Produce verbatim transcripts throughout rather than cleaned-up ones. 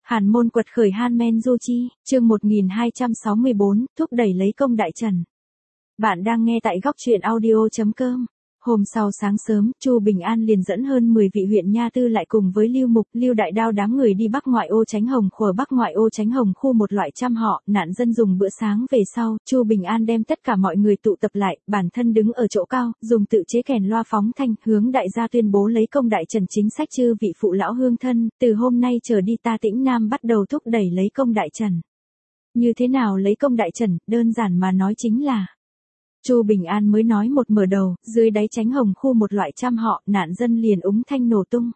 Hàn môn quật khởi Hanmen Du Chi, chương một nghìn hai trăm sáu mươi bốn, thúc đẩy lấy công đại trần. Bạn đang nghe tại góc truyện audio chấm com. Hôm sau sáng sớm, Chu Bình An liền dẫn hơn mười vị huyện nha tư lại cùng với Lưu Mục, Lưu Đại Đao đám người đi Bắc ngoại ô Chánh Hồng khủa Bắc ngoại ô Chánh Hồng khu một loại trăm họ, nạn dân dùng bữa sáng về sau, Chu Bình An đem tất cả mọi người tụ tập lại, bản thân đứng ở chỗ cao, dùng tự chế kèn loa phóng thanh, hướng đại gia tuyên bố lấy công đại trần chính sách chư vị phụ lão hương thân, từ hôm nay trở đi ta Tĩnh Nam bắt đầu thúc đẩy lấy công đại trần. Như thế nào lấy công đại trần, đơn giản mà nói chính là Chu Bình An mới nói một mở đầu, dưới đáy Chánh Hồng khu một loại trăm họ, nạn dân liền úng thanh nổ tung.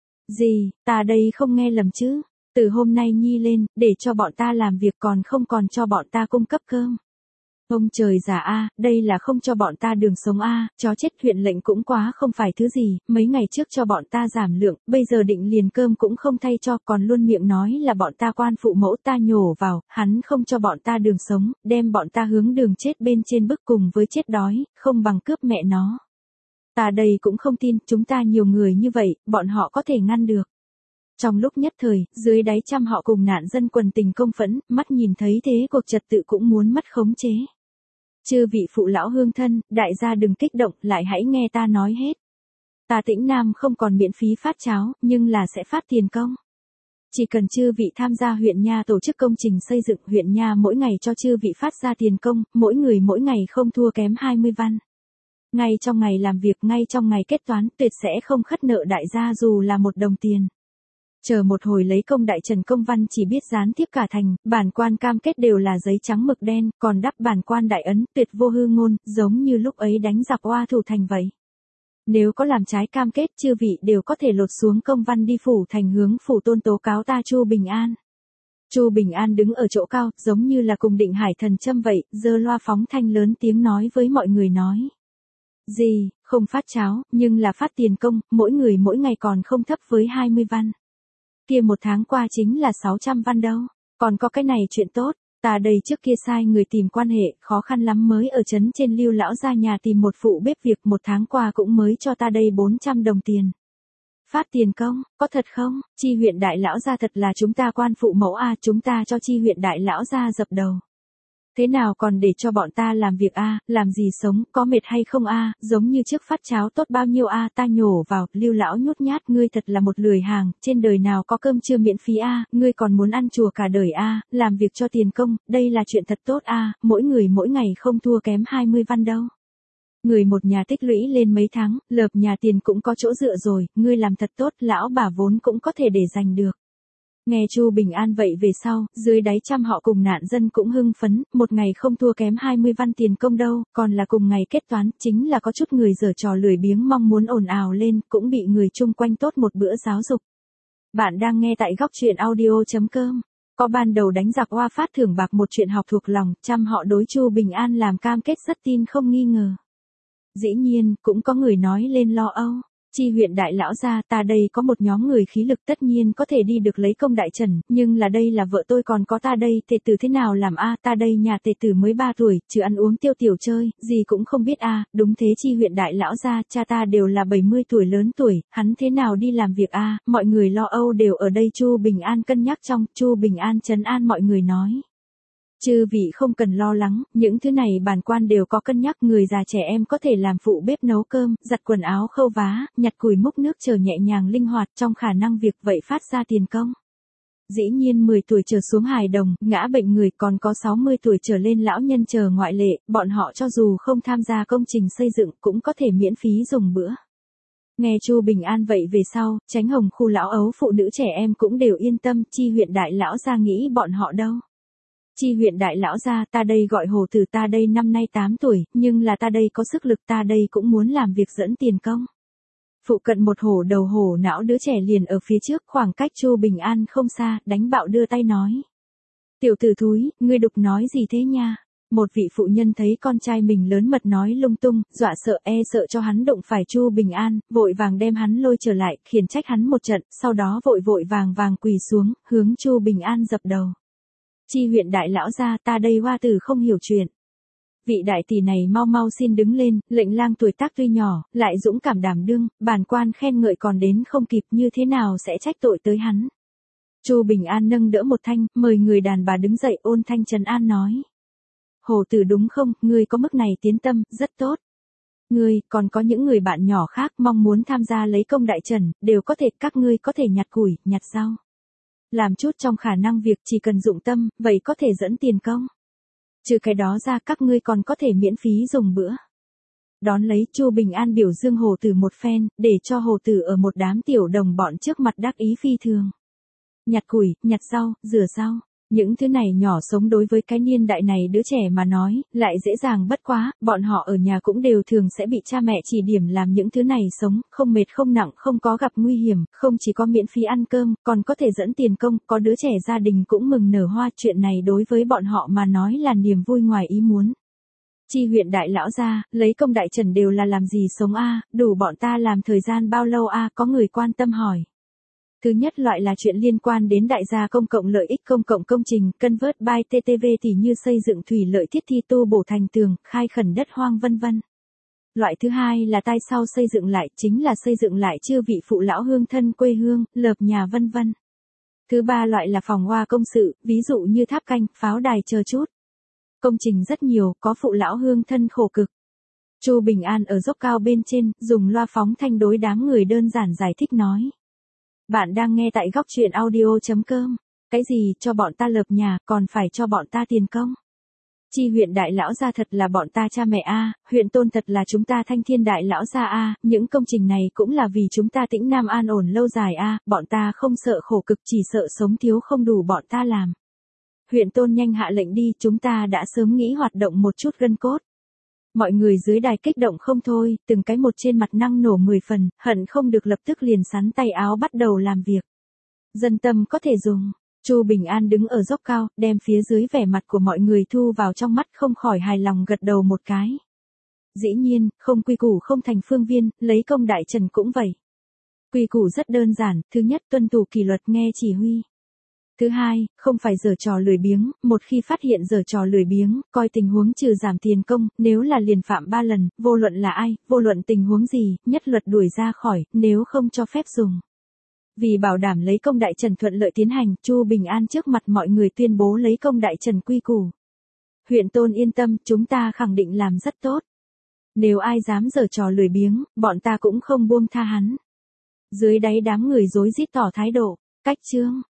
Gì, ta đây không nghe lầm chứ, từ hôm nay nhi lên, để cho bọn ta làm việc còn không còn cho bọn ta cung cấp cơm. Ông trời già a, đây là không cho bọn ta đường sống a, chó chết huyện lệnh cũng quá không phải thứ gì, mấy ngày trước cho bọn ta giảm lượng, bây giờ định liền cơm cũng không thay cho, còn luôn miệng nói là bọn ta quan phụ mẫu ta nhổ vào, hắn không cho bọn ta đường sống, đem bọn ta hướng đường chết bên trên bức cùng với chết đói, không bằng cướp mẹ nó. Ta đây cũng không tin, chúng ta nhiều người như vậy, bọn họ có thể ngăn được. Trong lúc nhất thời, dưới đáy trăm họ cùng nạn dân quần tình công phẫn, mắt nhìn thấy thế cuộc trật tự cũng muốn mất khống chế. Chư vị phụ lão hương thân, đại gia đừng kích động, lại hãy nghe ta nói hết. Ta Tĩnh Nam không còn miễn phí phát cháo, nhưng là sẽ phát tiền công. Chỉ cần chư vị tham gia huyện nha tổ chức công trình xây dựng huyện nha mỗi ngày cho chư vị phát ra tiền công, mỗi người mỗi ngày không thua kém hai mươi văn. Ngay trong ngày làm việc, ngay trong ngày kết toán, tuyệt sẽ không khất nợ đại gia dù là một đồng tiền. Chờ một hồi lấy công đại trần công văn chỉ biết gián tiếp cả thành, bản quan cam kết đều là giấy trắng mực đen, còn đắp bản quan đại ấn, tuyệt vô hư ngôn, giống như lúc ấy đánh giặc oa thủ thành vậy. Nếu có làm trái cam kết, chư vị đều có thể lột xuống công văn đi phủ thành hướng phủ tôn tố cáo ta Chu Bình An. Chu Bình An đứng ở chỗ cao, giống như là cùng Định Hải thần châm vậy, giơ loa phóng thanh lớn tiếng nói với mọi người nói. Gì, không phát cháo, nhưng là phát tiền công, mỗi người mỗi ngày còn không thấp với hai mươi văn. Kia một tháng qua chính là sáu trăm văn đâu, còn có cái này chuyện tốt, ta đây trước kia sai người tìm quan hệ, khó khăn lắm mới ở trấn trên Lưu lão gia nhà tìm một phụ bếp việc, một tháng qua cũng mới cho ta đây bốn trăm đồng tiền. Phát tiền công, có thật không? Chi huyện đại lão gia thật là chúng ta quan phụ mẫu a, chúng ta cho chi huyện đại lão gia dập đầu. Thế nào còn để cho bọn ta làm việc a, làm gì sống, có mệt hay không a, giống như trước phát cháo tốt bao nhiêu a, ta nhổ vào, Lưu lão nhút nhát, ngươi thật là một lười hàng, trên đời nào có cơm trưa miễn phí a, ngươi còn muốn ăn chùa cả đời a, làm việc cho tiền công, đây là chuyện thật tốt a, mỗi người mỗi ngày không thua kém hai mươi văn đâu. Người một nhà tích lũy lên mấy tháng, lợp nhà tiền cũng có chỗ dựa rồi, ngươi làm thật tốt, lão bà vốn cũng có thể để dành được. Nghe Chu Bình An vậy về sau, dưới đáy trăm họ cùng nạn dân cũng hưng phấn, một ngày không thua kém hai mươi văn tiền công đâu, còn là cùng ngày kết toán, chính là có chút người giở trò lười biếng mong muốn ồn ào lên, cũng bị người chung quanh tốt một bữa giáo dục. Bạn đang nghe tại góc truyện audio chấm com. Có ban đầu đánh giặc oa phát thưởng bạc một chuyện học thuộc lòng, trăm họ đối Chu Bình An làm cam kết rất tin không nghi ngờ. Dĩ nhiên, cũng có người nói lên lo âu. Chi huyện đại lão gia, ta đây có một nhóm người khí lực tất nhiên có thể đi được lấy công đại trần, nhưng là đây là vợ tôi còn có ta đây, tề tử thế nào làm a, ta đây nhà tề tử mới ba tuổi, chứ ăn uống tiêu tiểu chơi, gì cũng không biết a, đúng thế chi huyện đại lão gia, cha ta đều là bảy mươi tuổi lớn tuổi, hắn thế nào đi làm việc a, mọi người lo âu đều ở đây. Chu Bình An cân nhắc trong, Chu Bình An trấn an mọi người nói. Chư vị không cần lo lắng, những thứ này bản quan đều có cân nhắc, người già trẻ em có thể làm phụ bếp nấu cơm, giặt quần áo khâu vá, nhặt củi múc nước chờ nhẹ nhàng linh hoạt trong khả năng việc vậy phát ra tiền công. Dĩ nhiên mười tuổi trở xuống hài đồng, ngã bệnh người, còn có sáu mươi tuổi trở lên lão nhân chờ ngoại lệ, bọn họ cho dù không tham gia công trình xây dựng cũng có thể miễn phí dùng bữa. Nghe Chu Bình An vậy về sau, Chánh Hồng khu lão ấu phụ nữ trẻ em cũng đều yên tâm, chi huyện đại lão gia nghĩ bọn họ đâu. Chi huyện đại lão gia, ta đây gọi hồ tử, ta đây năm nay tám tuổi, nhưng là ta đây có sức lực, ta đây cũng muốn làm việc dẫn tiền công. Phụ cận một hổ đầu hổ não đứa trẻ liền ở phía trước, khoảng cách Chu Bình An không xa, đánh bạo đưa tay nói. Tiểu tử thúi, ngươi đục nói gì thế nha? Một vị phụ nhân thấy con trai mình lớn mật nói lung tung, dọa sợ e sợ cho hắn đụng phải Chu Bình An, vội vàng đem hắn lôi trở lại, khiển trách hắn một trận, sau đó vội vội vàng vàng quỳ xuống, hướng Chu Bình An dập đầu. Chi huyện đại lão gia, ta đây hoa tử không hiểu chuyện. Vị đại tỷ này mau mau xin đứng lên, lệnh lang tuổi tác tuy nhỏ, lại dũng cảm đảm đương, bản quan khen ngợi còn đến không kịp, như thế nào sẽ trách tội tới hắn. Chu Bình An nâng đỡ một thanh, mời người đàn bà đứng dậy, ôn thanh trấn an nói. Hồ tử đúng không, ngươi có mức này tiến tâm, rất tốt. Ngươi, còn có những người bạn nhỏ khác mong muốn tham gia lấy công đại trần, đều có thể, các ngươi có thể nhặt củi, nhặt rau. Làm chút trong khả năng việc chỉ cần dụng tâm, vậy có thể dẫn tiền công. Trừ cái đó ra các ngươi còn có thể miễn phí dùng bữa. Đón lấy Chu Bình An biểu dương Hồ tử một phen, để cho Hồ tử ở một đám tiểu đồng bọn trước mặt đắc ý phi thường. Nhặt củi, nhặt rau, rửa rau. Những thứ này nhỏ sống đối với cái niên đại này đứa trẻ mà nói, lại dễ dàng bất quá, bọn họ ở nhà cũng đều thường sẽ bị cha mẹ chỉ điểm làm những thứ này sống, không mệt không nặng, không có gặp nguy hiểm, không chỉ có miễn phí ăn cơm, còn có thể dẫn tiền công, có đứa trẻ gia đình cũng mừng nở hoa, chuyện này đối với bọn họ mà nói là niềm vui ngoài ý muốn. Chi huyện đại lão gia, lấy công đại trần đều là làm gì sống a, đủ bọn ta làm thời gian bao lâu a, có người quan tâm hỏi. Thứ nhất loại là chuyện liên quan đến đại gia công cộng lợi ích công cộng công trình, convert by tê tê vê thì như xây dựng thủy lợi thiết thi tu bổ thành tường, khai khẩn đất hoang vân vân. Loại thứ hai là tai sau xây dựng lại, chính là xây dựng lại chư vị phụ lão hương thân quê hương, lợp nhà vân vân. Thứ ba loại là phòng hoa công sự, ví dụ như tháp canh, pháo đài chờ chút. Công trình rất nhiều, có phụ lão hương thân khổ cực. Chu Bình An ở dốc cao bên trên, dùng loa phóng thanh đối đám người đơn giản giải thích nói. Bạn đang nghe tại góc truyện audio chấm com. Cái gì cho bọn ta lợp nhà, còn phải cho bọn ta tiền công. Chi huyện đại lão gia thật là bọn ta cha mẹ a, huyện tôn thật là chúng ta thanh thiên đại lão gia a, những công trình này cũng là vì chúng ta Tĩnh Nam an ổn lâu dài a, bọn ta không sợ khổ cực chỉ sợ sống thiếu không đủ bọn ta làm. Huyện tôn nhanh hạ lệnh đi, chúng ta đã sớm nghĩ hoạt động một chút gân cốt. Mọi người dưới đài kích động không thôi, từng cái một trên mặt năng nổ mười phần, hận không được lập tức liền sắn tay áo bắt đầu làm việc. Dân tâm có thể dùng. Chu Bình An đứng ở dốc cao, đem phía dưới vẻ mặt của mọi người thu vào trong mắt, không khỏi hài lòng gật đầu một cái. Dĩ nhiên, không quy củ không thành phương viên, lấy công đại trần cũng vậy. Quy củ rất đơn giản, thứ nhất tuân thủ kỷ luật nghe chỉ huy. Thứ hai, không phải giở trò lười biếng, một khi phát hiện giở trò lười biếng, coi tình huống trừ giảm tiền công, nếu là liền phạm ba lần, vô luận là ai, vô luận tình huống gì, nhất luật đuổi ra khỏi, nếu không cho phép dùng. Vì bảo đảm lấy công đại trần thuận lợi tiến hành, Chu Bình An trước mặt mọi người tuyên bố lấy công đại trần quy củ. Huyện tôn yên tâm, chúng ta khẳng định làm rất tốt. Nếu ai dám giở trò lười biếng, bọn ta cũng không buông tha hắn. Dưới đáy đám người rối rít tỏ thái độ, cách chương.